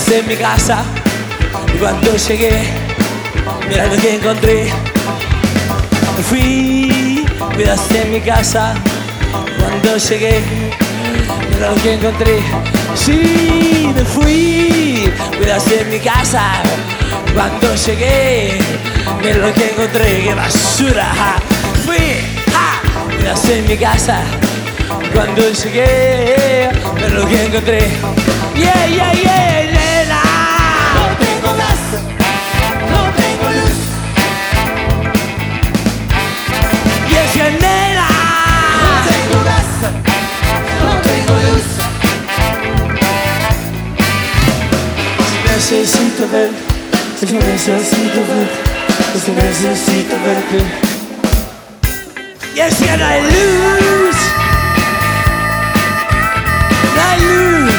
Cuidaste en mi casa y cuando llegué, mira lo que encontré. Me fui, cuidaste en mi casa. Cuando llegué, mira lo que encontré. Sí, me fui, cuidaste en mi casa. Cuando llegué, mira lo que encontré. ¡Qué basura! Fui, cuidaste en mi casa. Cuando llegué, mira lo que encontré. Yeah, yeah, yeah, nena. No tengo gas, no tengo luz. Y es que nena, No tengo gas, no tengo luz. necesito ver, es que necesito ver, es que necesito verte. Y es que no hay luz, no hay luz.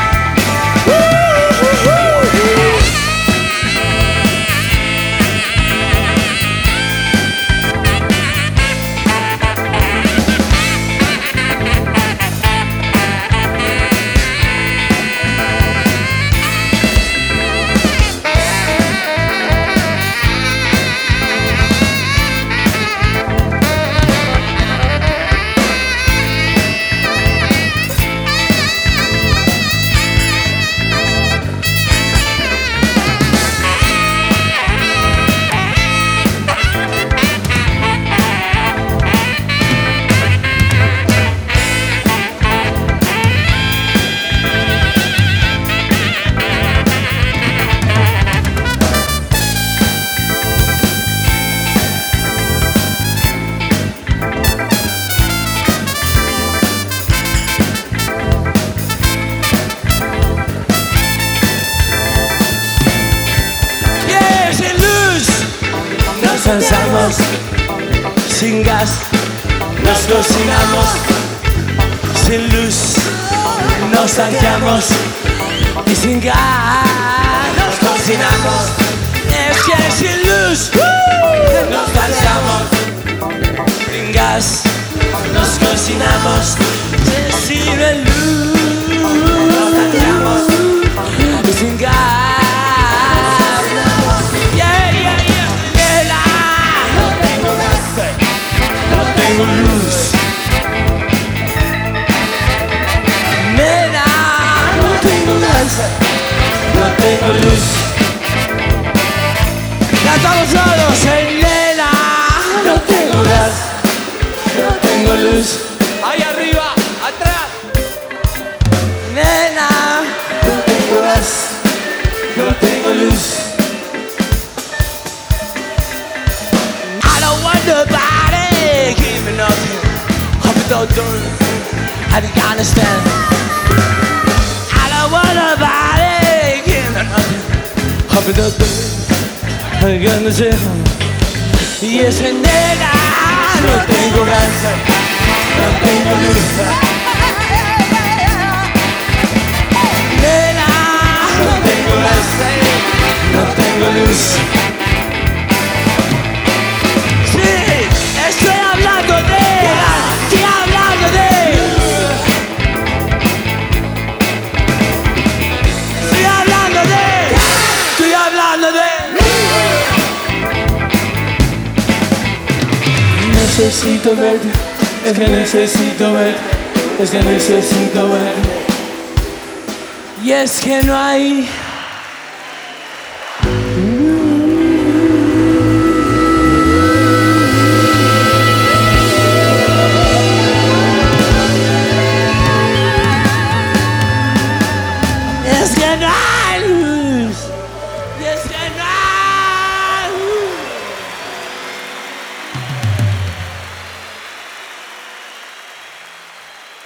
Nos cansamos, sin gas, nos cocinamos, sin luz, nos saqueamos y sin gas nos cocinamos. Es que sin luz nos cansamos, sin gas nos cocinamos, sin luz nos saqueamos y sin gas. No tengo luz, nena, no tengo gas, no tengo luz. Ya estamos solos, nena, no tengo gas, no tengo luz. Ahí arriba, atrás, nena, no tengo gas, no tengo luz. I don't want nobody give me nothing. Hope you don't do it. I think I understand. I don't want nobody give me nothing. Hope you don't do it. I think I understand. Y es que nena, no tengo gas, no tengo luz. Nena, no tengo gas, no tengo luz. Estoy hablando de, estoy hablando de, estoy hablando de, estoy hablando de. Necesito verte, es que necesito verte, es que necesito verte. Y es que no hay